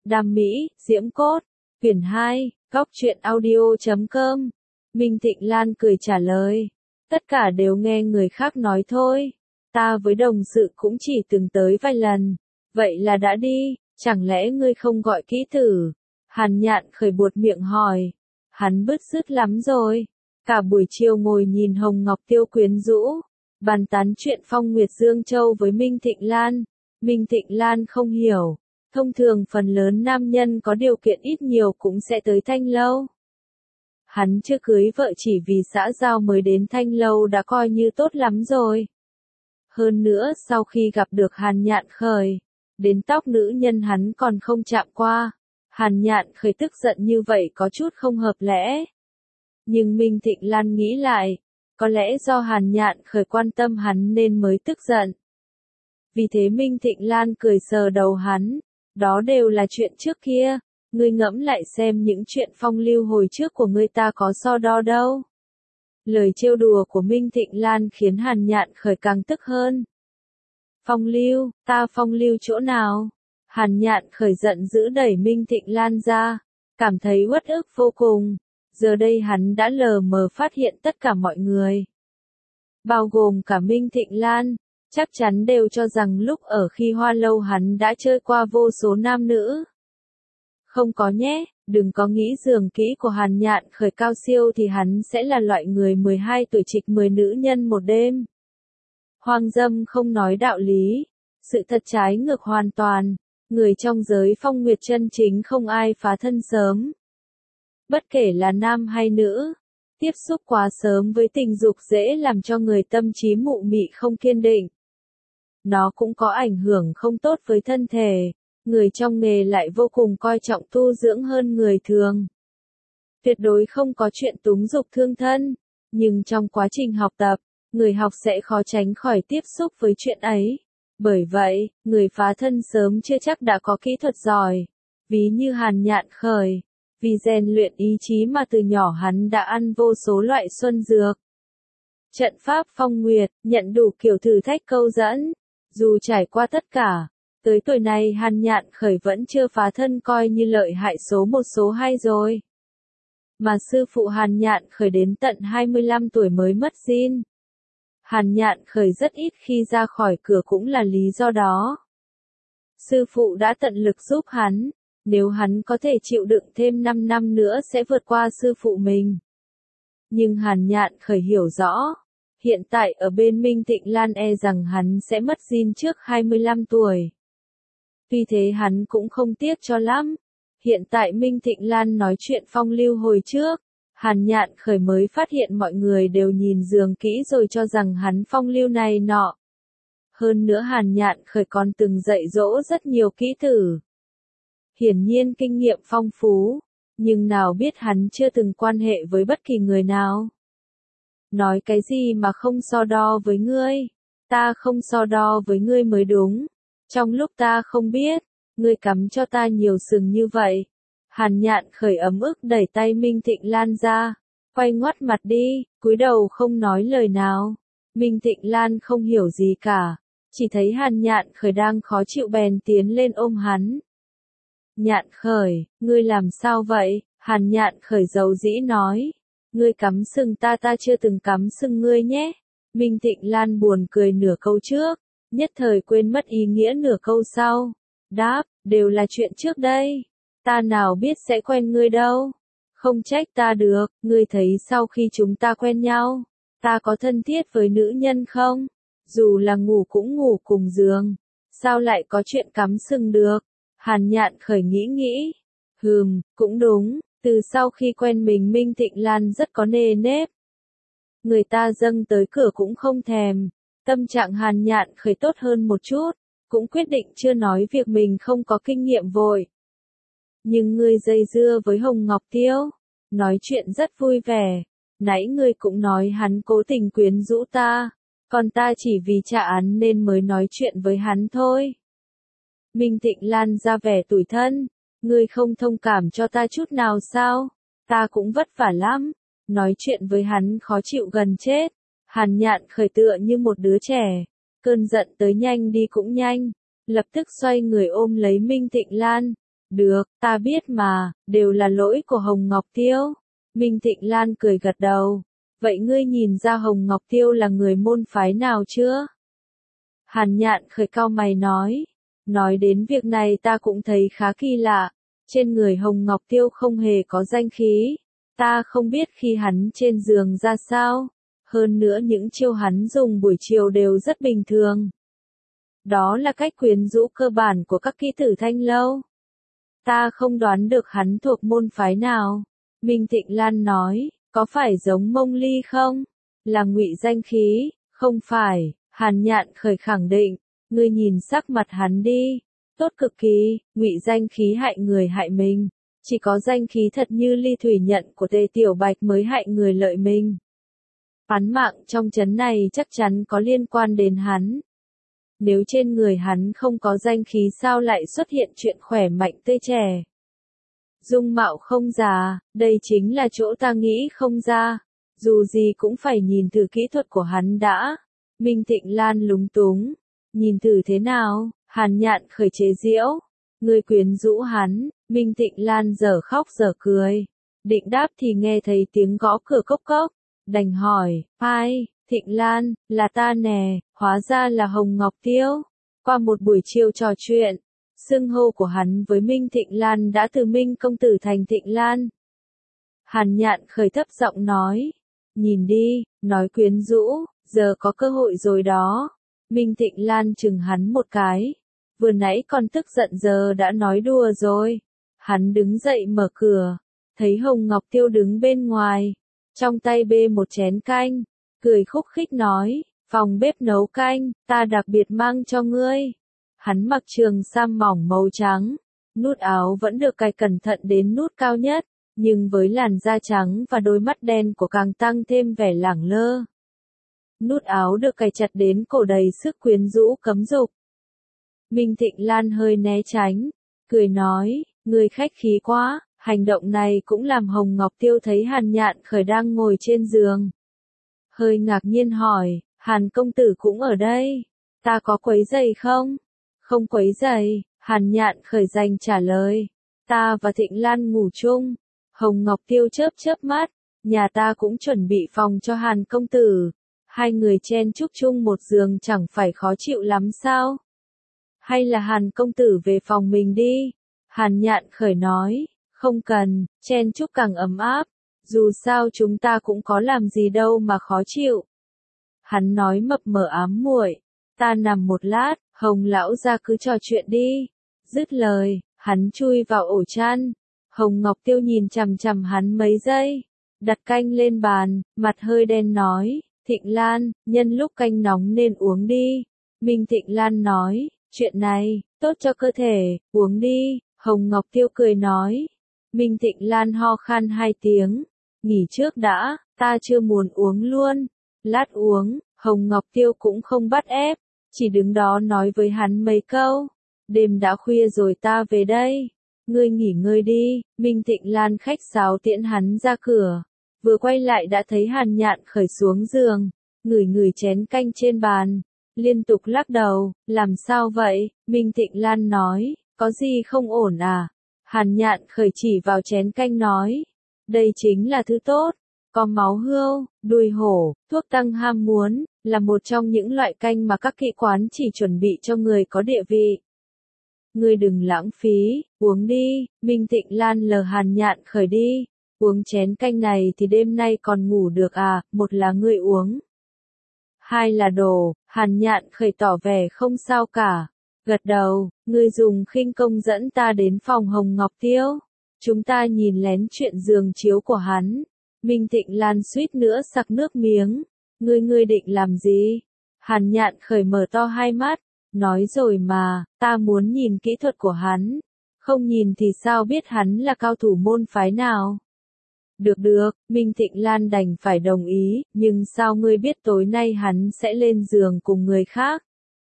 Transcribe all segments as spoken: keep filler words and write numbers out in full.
Đam mỹ, diễm cốt. Quyển hai, góc truyện audio chấm com. Minh Thịnh Lan cười trả lời. Tất cả đều nghe người khác nói thôi. Ta với đồng sự cũng chỉ từng tới vài lần. Vậy là đã đi, chẳng lẽ ngươi không gọi kỹ tử? Hàn Nhạn khởi buột miệng hỏi. Hắn bứt rứt lắm rồi. Cả buổi chiều ngồi nhìn Hồng Ngọc Tiêu quyến rũ, bàn tán chuyện Phong Nguyệt Dương Châu với Minh Thịnh Lan. Minh Thịnh Lan không hiểu. Thông thường phần lớn nam nhân có điều kiện ít nhiều cũng sẽ tới Thanh Lâu. Hắn chưa cưới vợ chỉ vì xã giao mới đến Thanh Lâu đã coi như tốt lắm rồi. Hơn nữa sau khi gặp được Hàn Nhạn khởi, đến tóc nữ nhân hắn còn không chạm qua. Hàn Nhạn khởi tức giận như vậy có chút không hợp lẽ. Nhưng Minh Thịnh Lan nghĩ lại, có lẽ do Hàn Nhạn khởi quan tâm hắn nên mới tức giận. Vì thế Minh Thịnh Lan cười sờ đầu hắn, đó đều là chuyện trước kia, ngươi ngẫm lại xem những chuyện phong lưu hồi trước của ngươi ta có so đo đâu. Lời trêu đùa của Minh Thịnh Lan khiến Hàn Nhạn khởi càng tức hơn. Phong lưu, ta phong lưu chỗ nào? Hàn Nhạn khởi giận dữ đẩy Minh Thịnh Lan ra, cảm thấy uất ức vô cùng. Giờ đây hắn đã lờ mờ phát hiện tất cả mọi người, bao gồm cả Minh Thịnh Lan, chắc chắn đều cho rằng lúc ở Khi Hoa Lâu hắn đã chơi qua vô số nam nữ. Không có nhé, đừng có nghĩ giường kỹ của Hàn Nhạn khởi cao siêu thì hắn sẽ là loại người mười hai tuổi trịch mười nữ nhân một đêm. Hoang dâm không nói đạo lý, sự thật trái ngược hoàn toàn, người trong giới phong nguyệt chân chính không ai phá thân sớm. Bất kể là nam hay nữ, tiếp xúc quá sớm với tình dục dễ làm cho người tâm trí mụ mị không kiên định. Nó cũng có ảnh hưởng không tốt với thân thể, người trong nghề lại vô cùng coi trọng tu dưỡng hơn người thường. Tuyệt đối không có chuyện túng dục thương thân, nhưng trong quá trình học tập, người học sẽ khó tránh khỏi tiếp xúc với chuyện ấy. Bởi vậy, người phá thân sớm chưa chắc đã có kỹ thuật giỏi. Ví như Hàn Nhạn khởi, vì rèn luyện ý chí mà từ nhỏ hắn đã ăn vô số loại xuân dược. Trận pháp phong nguyệt, nhận đủ kiểu thử thách câu dẫn. Dù trải qua tất cả, tới tuổi này Hàn Nhạn khởi vẫn chưa phá thân coi như lợi hại số một số hai rồi. Mà sư phụ Hàn Nhạn khởi đến tận hai mươi lăm tuổi mới mất zin. Hàn Nhạn khởi rất ít khi ra khỏi cửa cũng là lý do đó. Sư phụ đã tận lực giúp hắn, nếu hắn có thể chịu đựng thêm năm năm nữa sẽ vượt qua sư phụ mình. Nhưng Hàn Nhạn khởi hiểu rõ, hiện tại ở bên Minh Thịnh Lan e rằng hắn sẽ mất zin trước hai mươi lăm tuổi. Tuy thế hắn cũng không tiếc cho lắm. Hiện tại Minh Thịnh Lan nói chuyện phong lưu hồi trước, Hàn Nhạn khởi mới phát hiện mọi người đều nhìn giường kỹ rồi cho rằng hắn phong lưu này nọ. Hơn nữa Hàn Nhạn khởi còn từng dạy dỗ rất nhiều kỹ tử. Hiển nhiên kinh nghiệm phong phú, nhưng nào biết hắn chưa từng quan hệ với bất kỳ người nào. Nói cái gì mà không so đo với ngươi? Ta không so đo với ngươi mới đúng. Trong lúc ta không biết, ngươi cắm cho ta nhiều sừng như vậy. Hàn Nhạn khởi ấm ức đẩy tay Minh Thịnh Lan ra, quay ngoắt mặt đi, cúi đầu không nói lời nào. Minh Thịnh Lan không hiểu gì cả, chỉ thấy Hàn Nhạn khởi đang khó chịu bèn tiến lên ôm hắn. Nhạn khởi, ngươi làm sao vậy? Hàn Nhạn khởi dầu dĩ nói. Ngươi cắm sừng ta ta chưa từng cắm sừng ngươi nhé. Minh Thịnh Lan buồn cười nửa câu trước, nhất thời quên mất ý nghĩa nửa câu sau. Đáp, đều là chuyện trước đây. Ta nào biết sẽ quen ngươi đâu. Không trách ta được, ngươi thấy sau khi chúng ta quen nhau, ta có thân thiết với nữ nhân không? Dù là ngủ cũng ngủ cùng giường. Sao lại có chuyện cắm sừng được? Hàn Nhạn khởi nghĩ nghĩ. Hừm, cũng đúng, từ sau khi quen mình Minh Thịnh Lan rất có nề nếp. Người ta dâng tới cửa cũng không thèm. Tâm trạng Hàn Nhạn khởi tốt hơn một chút, cũng quyết định chưa nói việc mình không có kinh nghiệm vội. Nhưng ngươi dây dưa với Hồng Ngọc Tiêu, nói chuyện rất vui vẻ. Nãy ngươi cũng nói hắn cố tình quyến rũ ta, còn ta chỉ vì trả án nên mới nói chuyện với hắn thôi. Minh Thịnh Lan ra vẻ tủi thân, ngươi không thông cảm cho ta chút nào sao? Ta cũng vất vả lắm, nói chuyện với hắn khó chịu gần chết. Hàn Nhạn khởi tựa như một đứa trẻ, cơn giận tới nhanh đi cũng nhanh, lập tức xoay người ôm lấy Minh Thịnh Lan. Được, ta biết mà, đều là lỗi của Hồng Ngọc Tiêu. Minh Thịnh Lan cười gật đầu. Vậy ngươi nhìn ra Hồng Ngọc Tiêu là người môn phái nào chưa? Hàn Nhạn khởi cau mày nói. Nói đến việc này ta cũng thấy khá kỳ lạ. Trên người Hồng Ngọc Tiêu không hề có danh khí. Ta không biết khi hắn trên giường ra sao. Hơn nữa những chiêu hắn dùng buổi chiều đều rất bình thường. Đó là cách quyến rũ cơ bản của các kỹ tử thanh lâu. Ta không đoán được hắn thuộc môn phái nào. Minh Thịnh Lan nói, có phải giống Mông Ly không? Là ngụy danh khí, không phải. Hàn Nhạn khởi khẳng định, ngươi nhìn sắc mặt hắn đi, tốt cực kỳ, ngụy danh khí hại người hại mình, chỉ có danh khí thật như ly thủy nhận của Tề Tiểu Bạch mới hại người lợi mình. Án mạng trong trấn này chắc chắn có liên quan đến hắn. Nếu trên người hắn không có danh khí sao lại xuất hiện chuyện khỏe mạnh tươi trẻ? Dung mạo không già, đây chính là chỗ ta nghĩ không ra. Dù gì cũng phải nhìn thử kỹ thuật của hắn đã. Minh Thịnh Lan lúng túng. Nhìn thử thế nào? Hàn Nhạn khởi chế giễu. Người quyến rũ hắn. Minh Thịnh Lan dở khóc dở cười. Định đáp thì nghe thấy tiếng gõ cửa cốc cốc. Đành hỏi, ai? Thịnh Lan, là ta nè, hóa ra là Hồng Ngọc Tiêu. Qua một buổi chiều trò chuyện, xưng hô của hắn với Minh Thịnh Lan đã từ Minh công tử thành Thịnh Lan. Hàn Nhạn khởi thấp giọng nói, nhìn đi, nói quyến rũ, giờ có cơ hội rồi đó. Minh Thịnh Lan chừng hắn một cái, vừa nãy còn tức giận giờ đã nói đùa rồi. Hắn đứng dậy mở cửa, thấy Hồng Ngọc Tiêu đứng bên ngoài, trong tay bê một chén canh, cười khúc khích nói, phòng bếp nấu canh, ta đặc biệt mang cho ngươi. Hắn mặc trường sam mỏng màu trắng, nút áo vẫn được cài cẩn thận đến nút cao nhất, nhưng với làn da trắng và đôi mắt đen của càng tăng thêm vẻ lẳng lơ. Nút áo được cài chặt đến cổ đầy sức quyến rũ cấm dục. Minh Thịnh Lan hơi né tránh, cười nói, ngươi khách khí quá. Hành động này cũng làm Hồng Ngọc Tiêu thấy Hàn Nhạn khởi đang ngồi trên giường. Hơi ngạc nhiên hỏi, Hàn công tử cũng ở đây, ta có quấy rầy không? Không quấy rầy, Hàn Nhạn khởi dành trả lời, ta và Thịnh Lan ngủ chung. Hồng Ngọc Tiêu chớp chớp mắt, nhà ta cũng chuẩn bị phòng cho Hàn công tử. Hai người chen chúc chung một giường chẳng phải khó chịu lắm sao? Hay là Hàn công tử về phòng mình đi? Hàn Nhạn khởi nói. Không cần, chen chúc càng ấm áp, dù sao chúng ta cũng có làm gì đâu mà khó chịu. Hắn nói mập mờ ám muội, ta nằm một lát, Hồng lão gia cứ trò chuyện đi. Dứt lời, hắn chui vào ổ chăn. Hồng Ngọc Tiêu nhìn chằm chằm hắn mấy giây, đặt canh lên bàn, mặt hơi đen nói, Thịnh Lan, nhân lúc canh nóng nên uống đi. Minh Thịnh Lan nói, chuyện này, tốt cho cơ thể, uống đi. Hồng Ngọc Tiêu cười nói. Minh Thịnh Lan ho khan hai tiếng, nghỉ trước đã, ta chưa muốn uống luôn. Lát uống, Hồng Ngọc Tiêu cũng không bắt ép, chỉ đứng đó nói với hắn mấy câu. Đêm đã khuya rồi ta về đây, ngươi nghỉ ngơi đi. Minh Thịnh Lan khách sáo tiễn hắn ra cửa, vừa quay lại đã thấy Hàn Nhạn khởi xuống giường, ngửi ngửi chén canh trên bàn, liên tục lắc đầu, làm sao vậy? Minh Thịnh Lan nói, có gì không ổn à? Hàn Nhạn khởi chỉ vào chén canh nói, đây chính là thứ tốt, có máu hươu, đuôi hổ, thuốc tăng ham muốn, là một trong những loại canh mà các kỹ quán chỉ chuẩn bị cho người có địa vị. Ngươi đừng lãng phí, uống đi. Minh Thịnh Lan lờ Hàn Nhạn khởi đi, uống chén canh này thì đêm nay còn ngủ được à? Một là ngươi uống, hai là đồ. Hàn Nhạn khởi tỏ vẻ không sao cả. Gật đầu, ngươi dùng khinh công dẫn ta đến phòng Hồng Ngọc Tiêu. Chúng ta nhìn lén chuyện giường chiếu của hắn. Minh Thịnh Lan suýt nữa sặc nước miếng. Ngươi ngươi định làm gì? Hàn Nhạn khởi mở to hai mắt. Nói rồi mà, ta muốn nhìn kỹ thuật của hắn. Không nhìn thì sao biết hắn là cao thủ môn phái nào? Được được, Minh Thịnh Lan đành phải đồng ý, nhưng sao ngươi biết tối nay hắn sẽ lên giường cùng người khác?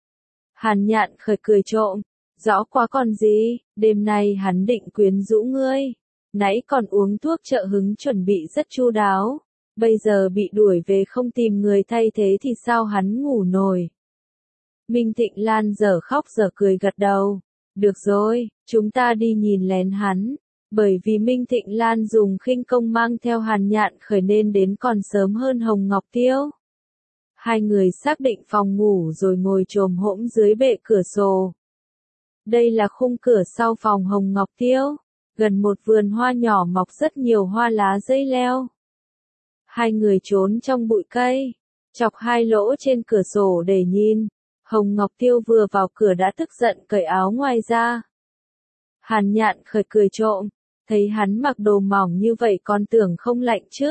Hàn Nhạn khởi cười trộm, rõ quá còn gì, đêm nay hắn định quyến rũ ngươi. Nãy còn uống thuốc trợ hứng chuẩn bị rất chu đáo, bây giờ bị đuổi về không tìm người thay thế thì sao hắn ngủ nổi? Minh Thịnh Lan giờ khóc giờ cười gật đầu, được rồi, Chúng ta đi nhìn lén hắn. Bởi vì Minh Thịnh Lan dùng khinh công mang theo Hàn Nhạn Khởi nên đến còn sớm hơn Hồng Ngọc Tiêu. Hai người xác định phòng ngủ rồi ngồi chồm hổm dưới bệ cửa sổ. Đây là khung cửa sau phòng Hồng Ngọc Tiêu, gần một vườn hoa nhỏ mọc rất nhiều hoa lá dây leo. Hai người trốn trong bụi cây, chọc hai lỗ trên cửa sổ để nhìn. Hồng Ngọc Tiêu vừa vào cửa đã tức giận cởi áo ngoài ra. Hàn Nhạn Khởi cười trộm, thấy hắn mặc đồ mỏng như vậy còn tưởng không lạnh chứ.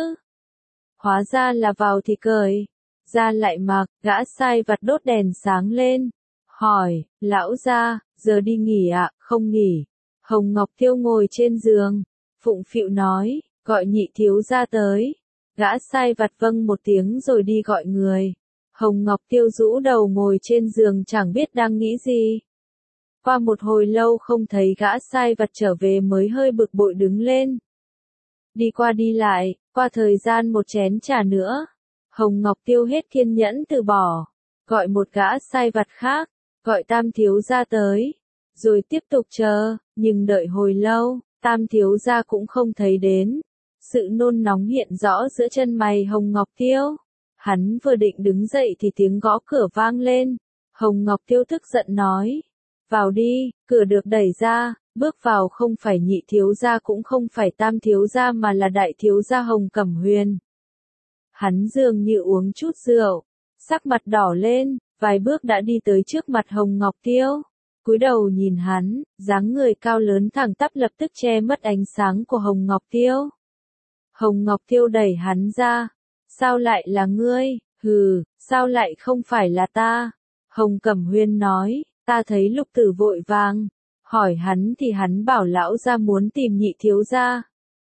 Hóa ra là vào thì cởi, ra lại mặc. Gã sai vặt đốt đèn sáng lên, hỏi, lão gia, giờ đi nghỉ ạ? À? Không nghỉ. Hồng Ngọc Tiêu ngồi trên giường, phụng phịu nói, gọi nhị thiếu gia tới. Gã sai vặt vâng một tiếng rồi đi gọi người. Hồng Ngọc Tiêu rũ đầu ngồi trên giường chẳng biết đang nghĩ gì. Qua một hồi lâu không thấy gã sai vặt trở về mới hơi bực bội đứng lên. Đi qua đi lại, qua thời gian một chén trà nữa. Hồng Ngọc Tiêu hết kiên nhẫn từ bỏ. Gọi một gã sai vặt khác, gọi Tam thiếu gia tới. Rồi tiếp tục chờ, nhưng đợi hồi lâu, Tam thiếu gia cũng không thấy đến. Sự nôn nóng hiện rõ giữa chân mày Hồng Ngọc Tiêu. Hắn vừa định đứng dậy thì tiếng gõ cửa vang lên. Hồng Ngọc Tiêu tức giận nói. Vào đi, cửa được đẩy ra, bước vào không phải nhị thiếu gia cũng không phải Tam thiếu gia mà là đại thiếu gia Hồng Cẩm Huyền. Hắn dường như uống chút rượu, sắc mặt đỏ lên, vài bước đã đi tới trước mặt Hồng Ngọc Tiêu. Cúi đầu nhìn hắn, dáng người cao lớn thẳng tắp lập tức che mất ánh sáng của Hồng Ngọc Tiêu. Hồng Ngọc Tiêu đẩy hắn ra. Sao lại là ngươi? Hừ, sao lại không phải là ta? Hồng Cẩm Huyên nói, ta thấy Lục Tử vội vàng. Hỏi hắn thì hắn bảo lão gia muốn tìm nhị thiếu gia.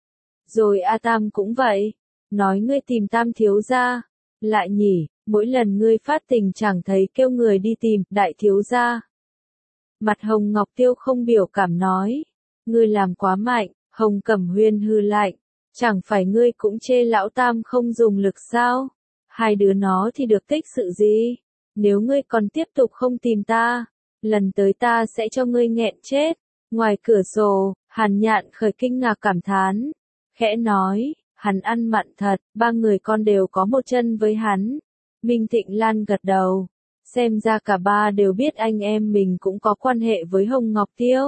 Rồi A Tam cũng vậy. Nói ngươi tìm Tam thiếu gia. Lại nhỉ, mỗi lần ngươi phát tình chẳng thấy kêu người đi tìm đại thiếu gia. Mặt Hồng Ngọc Tiêu không biểu cảm nói. Ngươi làm quá mạnh. Hồng Cẩm Huyên hư lạnh. Chẳng phải ngươi cũng chê lão Tam không dùng lực sao? Hai đứa nó thì được tích sự gì? Nếu ngươi còn tiếp tục không tìm ta, lần tới ta sẽ cho ngươi nghẹn chết. Ngoài cửa sổ, Hàn Nhạn Khởi kinh ngạc cảm thán. Khẽ nói, hắn ăn mặn thật, ba người con đều có một chân với hắn. Minh Thịnh Lan gật đầu. Xem ra cả ba đều biết anh em mình cũng có quan hệ với Hồng Ngọc Tiêu.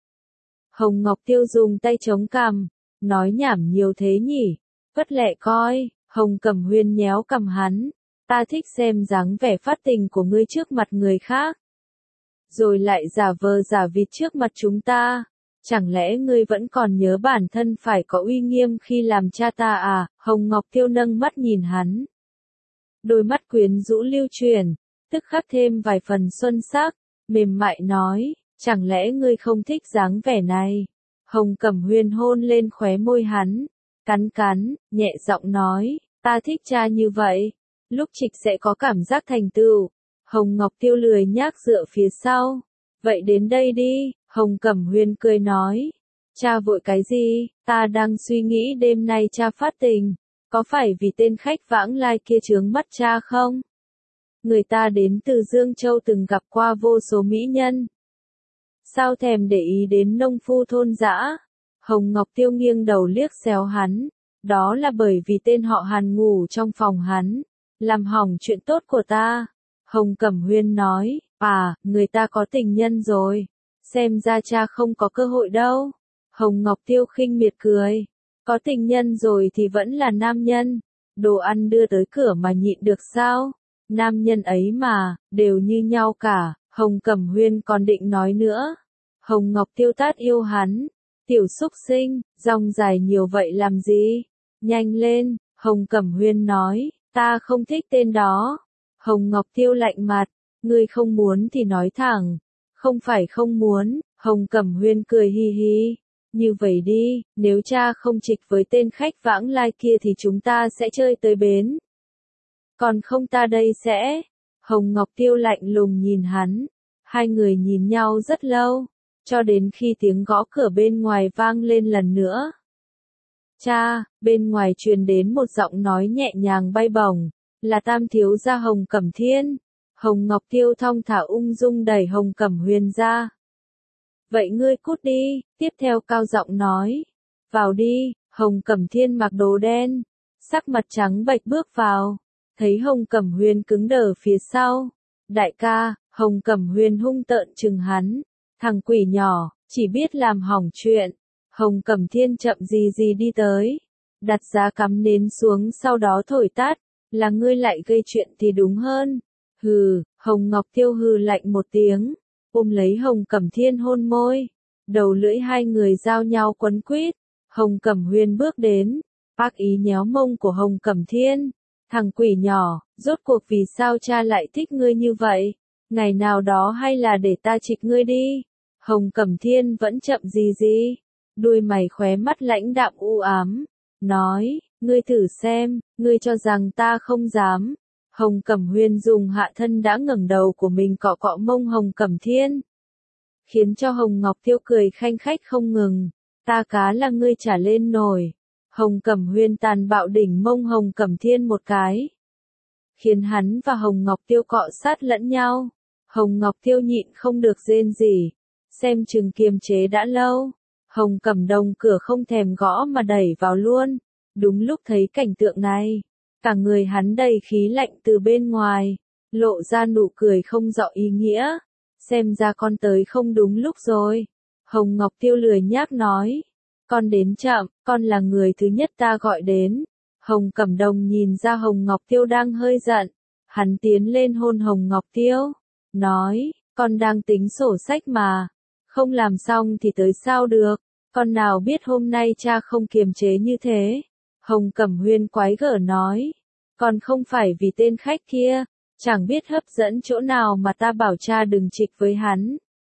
Hồng Ngọc Tiêu dùng tay chống cằm. Nói nhảm nhiều thế nhỉ, vất lẹ coi. Hồng Cẩm Huyên nhéo cằm hắn. Ta thích xem dáng vẻ phát tình của ngươi trước mặt người khác. Rồi lại giả vờ giả vịt trước mặt chúng ta. Chẳng lẽ ngươi vẫn còn nhớ bản thân phải có uy nghiêm khi làm cha ta à? Hồng Ngọc Tiêu nâng mắt nhìn hắn. Đôi mắt quyến rũ lưu chuyển, tức khắc thêm vài phần xuân sắc, mềm mại nói, chẳng lẽ ngươi không thích dáng vẻ này? Hồng Cẩm Huyên hôn lên khóe môi hắn, cắn cắn, nhẹ giọng nói, ta thích cha như vậy, lúc trịch sẽ có cảm giác thành tựu. Hồng Ngọc Tiêu lười nhác dựa phía sau, vậy đến đây đi. Hồng Cẩm Huyên cười nói, cha vội cái gì, ta đang suy nghĩ đêm nay cha phát tình, có phải vì tên khách vãng lai kia chướng mắt cha không? Người ta đến từ Dương Châu từng gặp qua vô số mỹ nhân. Sao thèm để ý đến nông phu thôn dã? Hồng Ngọc Tiêu nghiêng đầu liếc xéo hắn, đó là bởi vì tên họ Hàn ngủ trong phòng hắn, làm hỏng chuyện tốt của ta. Hồng Cẩm Huyên nói, à, người ta có tình nhân rồi, xem ra cha không có cơ hội đâu. Hồng Ngọc Tiêu khinh miệt cười, có tình nhân rồi thì vẫn là nam nhân, đồ ăn đưa tới cửa mà nhịn được sao? Nam nhân ấy mà, đều như nhau cả. Hồng Cẩm Huyên còn định nói nữa. Hồng Ngọc Tiêu tát yêu hắn, tiểu xúc sinh, rong dài nhiều vậy làm gì? Nhanh lên. Hồng Cẩm Huyên nói, ta không thích tên đó. Hồng Ngọc Tiêu lạnh mặt, ngươi không muốn thì nói thẳng, không phải không muốn. Hồng Cẩm Huyên cười hi hi, như vậy đi, nếu cha không trịch với tên khách vãng lai kia thì chúng ta sẽ chơi tới bến. Còn không ta đây sẽ. Hồng Ngọc Tiêu lạnh lùng nhìn hắn, hai người nhìn nhau rất lâu, cho đến khi tiếng gõ cửa bên ngoài vang lên lần nữa. Cha, bên ngoài truyền đến một giọng nói nhẹ nhàng bay bổng, là Tam thiếu gia Hồng Cẩm Thiên. Hồng Ngọc Tiêu thong thả ung dung đẩy Hồng Cẩm Huyền ra. Vậy ngươi cút đi, tiếp theo cao giọng nói. Vào đi, Hồng Cẩm Thiên mặc đồ đen, sắc mặt trắng bệch bước vào, thấy Hồng Cẩm Huyên cứng đờ phía sau. Đại ca, Hồng Cẩm Huyên hung tợn chừng hắn, thằng quỷ nhỏ, chỉ biết làm hỏng chuyện. Hồng Cẩm Thiên chậm gì gì đi tới, đặt giá cắm nến xuống sau đó thổi tắt, là ngươi lại gây chuyện thì đúng hơn. Hừ, Hồng Ngọc Tiêu hừ lạnh một tiếng, ôm lấy Hồng Cẩm Thiên hôn môi, đầu lưỡi hai người giao nhau quấn quýt. Hồng Cẩm Huyên bước đến, ác ý nhéo mông của Hồng Cẩm Thiên. Thằng quỷ nhỏ, rốt cuộc vì sao cha lại thích ngươi như vậy? Ngày nào đó hay là để ta trịch ngươi đi? Hồng Cẩm Thiên vẫn chậm gì gì, đuôi mày khóe mắt lãnh đạm u ám, nói, ngươi thử xem, ngươi cho rằng ta không dám. Hồng Cẩm Huyên dùng hạ thân đã ngẩng đầu của mình cọ cọ mông Hồng Cẩm Thiên, khiến cho Hồng Ngọc Tiêu cười khanh khách không ngừng. Ta cá là ngươi trả lên nổi. Hồng Cẩm Huyên tàn bạo đỉnh mông Hồng Cẩm Thiên một cái, khiến hắn và Hồng Ngọc Tiêu cọ sát lẫn nhau. Hồng Ngọc Tiêu nhịn không được rên rỉ, xem chừng kiềm chế đã lâu. Hồng Cẩm Đồng cửa không thèm gõ mà đẩy vào luôn. Đúng lúc thấy cảnh tượng này, cả người hắn đầy khí lạnh từ bên ngoài, lộ ra nụ cười không rõ ý nghĩa. Xem ra con tới không đúng lúc rồi. Hồng Ngọc Tiêu lười nhác nói. Con đến chậm, con là người thứ nhất ta gọi đến. Hồng Cẩm Đồng nhìn ra Hồng Ngọc Tiêu đang hơi giận. Hắn tiến lên hôn Hồng Ngọc Tiêu, nói, con đang tính sổ sách mà. Không làm xong thì tới sao được. Con nào biết hôm nay cha không kiềm chế như thế. Hồng Cẩm Huyên quái gở nói. Con không phải vì tên khách kia, chẳng biết hấp dẫn chỗ nào mà ta bảo cha đừng trịch với hắn.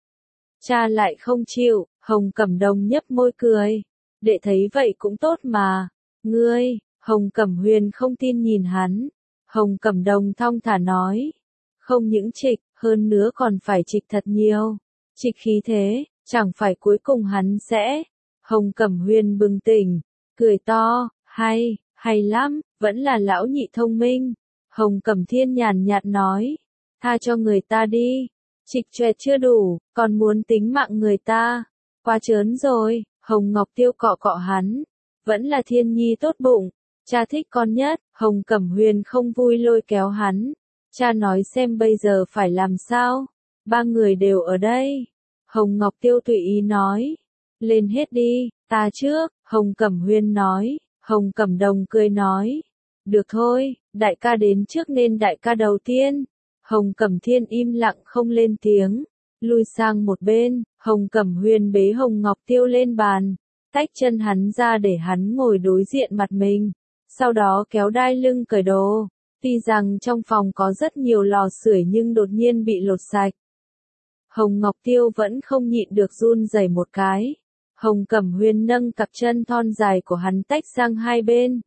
Cha lại không chịu. Hồng Cẩm Đồng nhấp môi cười. Đệ thấy vậy cũng tốt mà. Ngươi, Hồng Cẩm Huyên không tin nhìn hắn. Hồng Cẩm Đồng thong thả nói. Không những trịch, hơn nữa còn phải trịch thật nhiều. Trịch khí thế, chẳng phải cuối cùng hắn sẽ. Hồng Cẩm Huyên bừng tỉnh, cười to, hay, hay lắm, vẫn là lão nhị thông minh. Hồng Cẩm Thiên nhàn nhạt nói. Tha cho người ta đi. Trịch choẹt chưa đủ, còn muốn tính mạng người ta. Quá trớn rồi. Hồng Ngọc Tiêu cọ cọ hắn. Vẫn là Thiên Nhi tốt bụng. Cha thích con nhất. Hồng Cẩm Huyên không vui lôi kéo hắn. Cha nói xem bây giờ phải làm sao. Ba người đều ở đây. Hồng Ngọc Tiêu tùy ý nói. Lên hết đi, ta trước. Hồng Cẩm Huyên nói. Hồng Cẩm Đồng cười nói. Được thôi, đại ca đến trước nên đại ca đầu tiên. Hồng Cẩm Thiên im lặng không lên tiếng. Lui sang một bên, Hồng Cẩm Huyên bế Hồng Ngọc Tiêu lên bàn, tách chân hắn ra để hắn ngồi đối diện mặt mình, sau đó kéo đai lưng cởi đồ. Tuy rằng trong phòng có rất nhiều lò sưởi nhưng đột nhiên bị lột sạch. Hồng Ngọc Tiêu vẫn không nhịn được run rẩy một cái. Hồng Cẩm Huyên nâng cặp chân thon dài của hắn tách sang hai bên,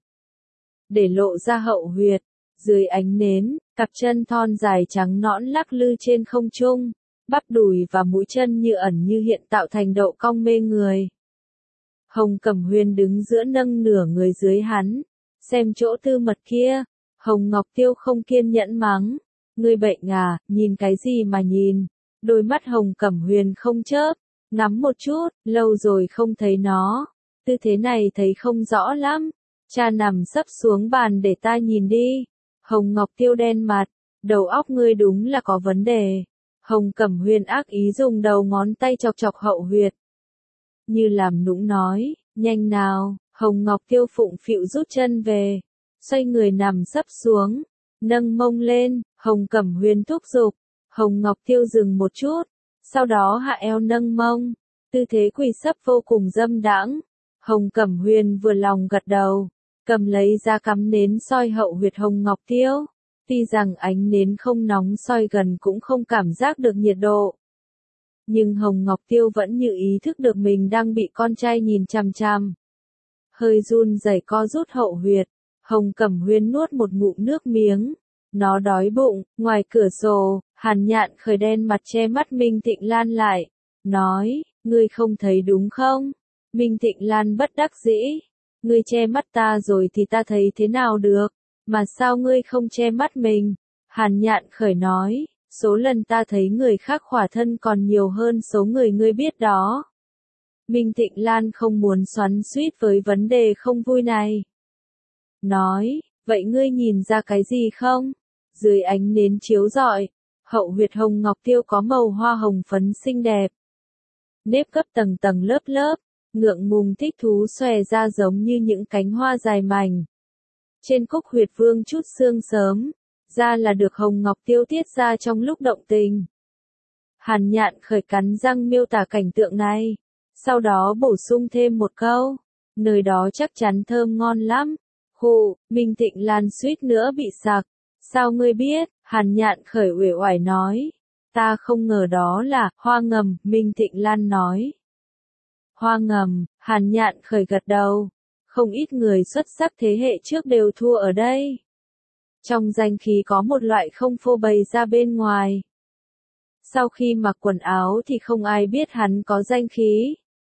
để lộ ra hậu huyệt. Dưới ánh nến, cặp chân thon dài trắng nõn lắc lư trên không trung. Bắp đùi và mũi chân như ẩn như hiện tạo thành độ cong mê người. Hồng Cẩm Huyên đứng giữa nâng nửa người dưới hắn. Xem chỗ tư mật kia. Hồng Ngọc Tiêu không kiên nhẫn mắng. Ngươi bệnh à, nhìn cái gì mà nhìn. Đôi mắt Hồng Cẩm Huyên không chớp. Ngắm một chút, lâu rồi không thấy nó. Tư thế này thấy không rõ lắm. Cha nằm sấp xuống bàn để ta nhìn đi. Hồng Ngọc Tiêu đen mặt. Đầu óc ngươi đúng là có vấn đề. Hồng Cẩm Huyên ác ý dùng đầu ngón tay chọc chọc hậu huyệt. Như làm nũng nói, nhanh nào. Hồng Ngọc Tiêu phụng phịu rút chân về. Xoay người nằm sấp xuống. Nâng mông lên, Hồng Cẩm Huyên thúc giục. Hồng Ngọc Tiêu dừng một chút. Sau đó hạ eo nâng mông. Tư thế quỳ sấp vô cùng dâm đãng. Hồng Cẩm Huyên vừa lòng gật đầu. Cầm lấy ra cắm nến soi hậu huyệt Hồng Ngọc Tiêu. Tuy rằng ánh nến không nóng soi gần cũng không cảm giác được nhiệt độ. Nhưng Hồng Ngọc Tiêu vẫn như ý thức được mình đang bị con trai nhìn chằm chằm. Hơi run rẩy co rút hậu huyệt. Hồng Cẩm Huyên nuốt một ngụm nước miếng. Nó đói bụng. Ngoài cửa sổ, Hàn Nhạn khởi đen mặt che mắt Minh Thịnh Lan lại. Nói, ngươi không thấy đúng không? Minh Thịnh Lan bất đắc dĩ. Ngươi che mắt ta rồi thì ta thấy thế nào được? Mà sao ngươi không che mắt mình? Hàn Nhạn khởi nói. số lần ta thấy người khác khỏa thân còn nhiều hơn số người ngươi biết đó. Minh Thịnh Lan không muốn xoắn xuýt với vấn đề không vui này. Nói, vậy ngươi nhìn ra cái gì không? Dưới ánh nến chiếu rọi, hậu huyệt hồng ngọc tiêu có màu hoa hồng phấn xinh đẹp. Nếp gấp tầng tầng lớp lớp, ngượng ngùng thích thú xòe ra giống như những cánh hoa dài mảnh. Trên cúc huyệt vương chút sương sớm, ra là được hồng ngọc tiêu tiết ra trong lúc động tình. Hàn Nhạn khởi cắn răng miêu tả cảnh tượng này, sau đó bổ sung thêm một câu, nơi đó chắc chắn thơm ngon lắm. Hù, Minh Thịnh Lan suýt nữa bị sặc. Sao ngươi biết? Hàn Nhạn khởi uể oải nói. Ta không ngờ đó là hoa ngầm, Minh Thịnh Lan nói. Hoa ngầm, Hàn Nhạn khởi gật đầu. Không ít người xuất sắc thế hệ trước đều thua ở đây. Trong danh khí có một loại không phô bày ra bên ngoài. Sau khi mặc quần áo thì không ai biết hắn có danh khí.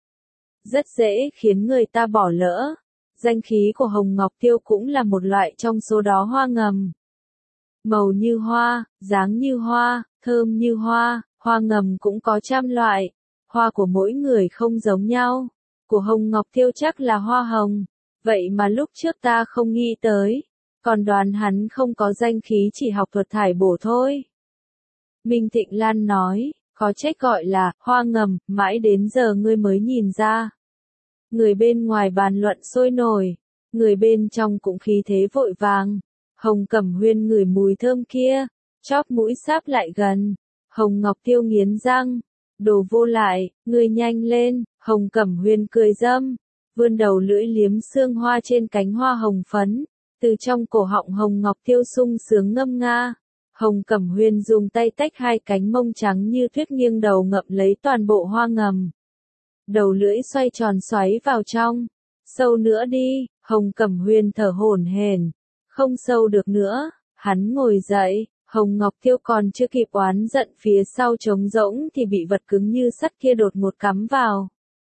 Rất dễ khiến người ta bỏ lỡ. Danh khí của hồng ngọc tiêu cũng là một loại trong số đó hoa ngầm. Màu như hoa, dáng như hoa, thơm như hoa, hoa ngầm cũng có trăm loại. Hoa của mỗi người không giống nhau. Của hồng ngọc tiêu chắc là hoa hồng. Vậy mà lúc trước ta không nghĩ tới. Còn đoán hắn không có danh khí chỉ học thuật thải bổ thôi. Minh Thịnh Lan nói, có trách gọi là hoa ngầm, mãi đến giờ ngươi mới nhìn ra. Người bên ngoài bàn luận sôi nổi, người bên trong cũng khí thế vội vàng. Hồng Cẩm Huyên ngửi mùi thơm kia, chóp mũi sáp lại gần. Hồng Ngọc Tiêu nghiến răng, đồ vô lại, ngươi nhanh lên. Hồng Cẩm Huyên cười dâm, vươn đầu lưỡi liếm sương hoa trên cánh hoa hồng phấn, từ trong cổ họng Hồng Ngọc Tiêu sung sướng ngâm nga. Hồng Cẩm Huyên dùng tay tách hai cánh mông trắng như tuyết nghiêng đầu ngậm lấy toàn bộ hoa ngầm. Đầu lưỡi xoay tròn xoáy vào trong. Sâu nữa đi, Hồng Cẩm Huyên thở hổn hển. Không sâu được nữa, hắn ngồi dậy, Hồng Ngọc Tiêu còn chưa kịp oán giận phía sau trống rỗng thì bị vật cứng như sắt kia đột ngột cắm vào.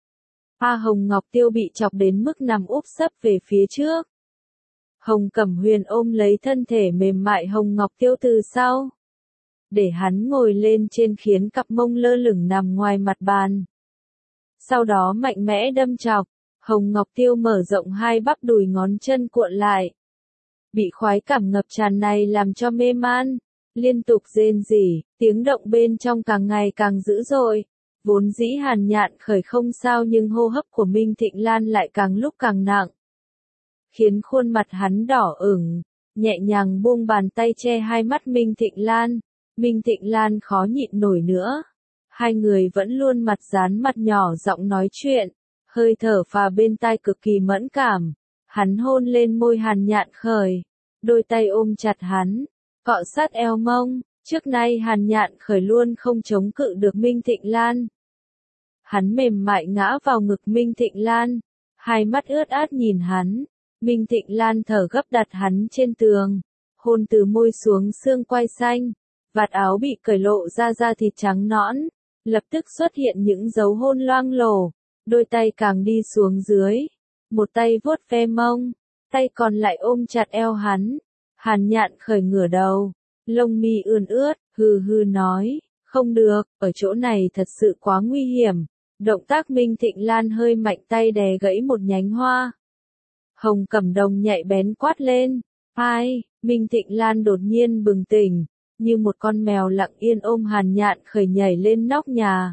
A Hồng Ngọc Tiêu bị chọc đến mức nằm úp sấp về phía trước. Hồng Cẩm Huyên ôm lấy thân thể mềm mại Hồng Ngọc Tiêu từ sau. Để hắn ngồi lên trên khiến cặp mông lơ lửng nằm ngoài mặt bàn. Sau đó mạnh mẽ đâm chọc, Hồng Ngọc Tiêu mở rộng hai bắp đùi ngón chân cuộn lại. Bị khoái cảm ngập tràn này làm cho mê man, liên tục rên rỉ, tiếng động bên trong càng ngày càng dữ dội. Vốn dĩ Hàn Nhạn khởi không sao nhưng hô hấp của Minh Thịnh Lan lại càng lúc càng nặng. Khiến khuôn mặt hắn đỏ ửng, nhẹ nhàng buông bàn tay che hai mắt Minh Thịnh Lan. Minh Thịnh Lan khó nhịn nổi nữa. Hai người vẫn luôn mặt dán mặt nhỏ giọng nói chuyện, hơi thở phà bên tai cực kỳ mẫn cảm. Hắn hôn lên môi Hàn Nhạn khởi, đôi tay ôm chặt hắn, cọ sát eo mông. Trước nay Hàn Nhạn khởi luôn không chống cự được Minh Thịnh Lan. Hắn mềm mại ngã vào ngực Minh Thịnh Lan, hai mắt ướt át nhìn hắn. Minh Thịnh Lan thở gấp đặt hắn trên tường, hôn từ môi xuống xương quai xanh, vạt áo bị cởi lộ ra da thịt trắng nõn, lập tức xuất hiện những dấu hôn loang lổ, đôi tay càng đi xuống dưới, một tay vuốt ve mông, tay còn lại ôm chặt eo hắn. Hàn Nhạn khởi ngửa đầu, lông mi ươn ướt, hừ hừ nói, không được, ở chỗ này thật sự quá nguy hiểm. Động tác Minh Thịnh Lan hơi mạnh tay đè gãy một nhánh hoa. Hồng Cẩm Đồng nhạy bén quát lên, ai? Minh Thịnh Lan đột nhiên bừng tỉnh, như một con mèo lặng yên ôm Hàn Nhạn khởi nhảy lên nóc nhà.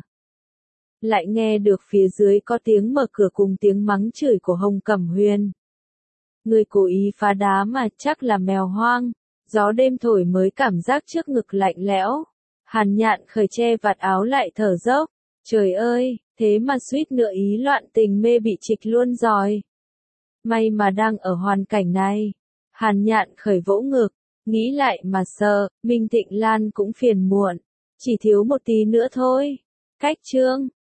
Lại nghe được phía dưới có tiếng mở cửa cùng tiếng mắng chửi của Hồng Cẩm Huyên. Người cố ý phá đá mà chắc là mèo hoang, gió đêm thổi mới cảm giác trước ngực lạnh lẽo. Hàn Nhạn khởi che vạt áo lại thở dốc, trời ơi, thế mà suýt nữa ý loạn tình mê bị trịch luôn rồi. May mà đang ở hoàn cảnh này. Hàn Nhạn khởi vỗ ngực, nghĩ lại mà sợ, Minh Thịnh Lan cũng phiền muộn, chỉ thiếu một tí nữa thôi. Cách chương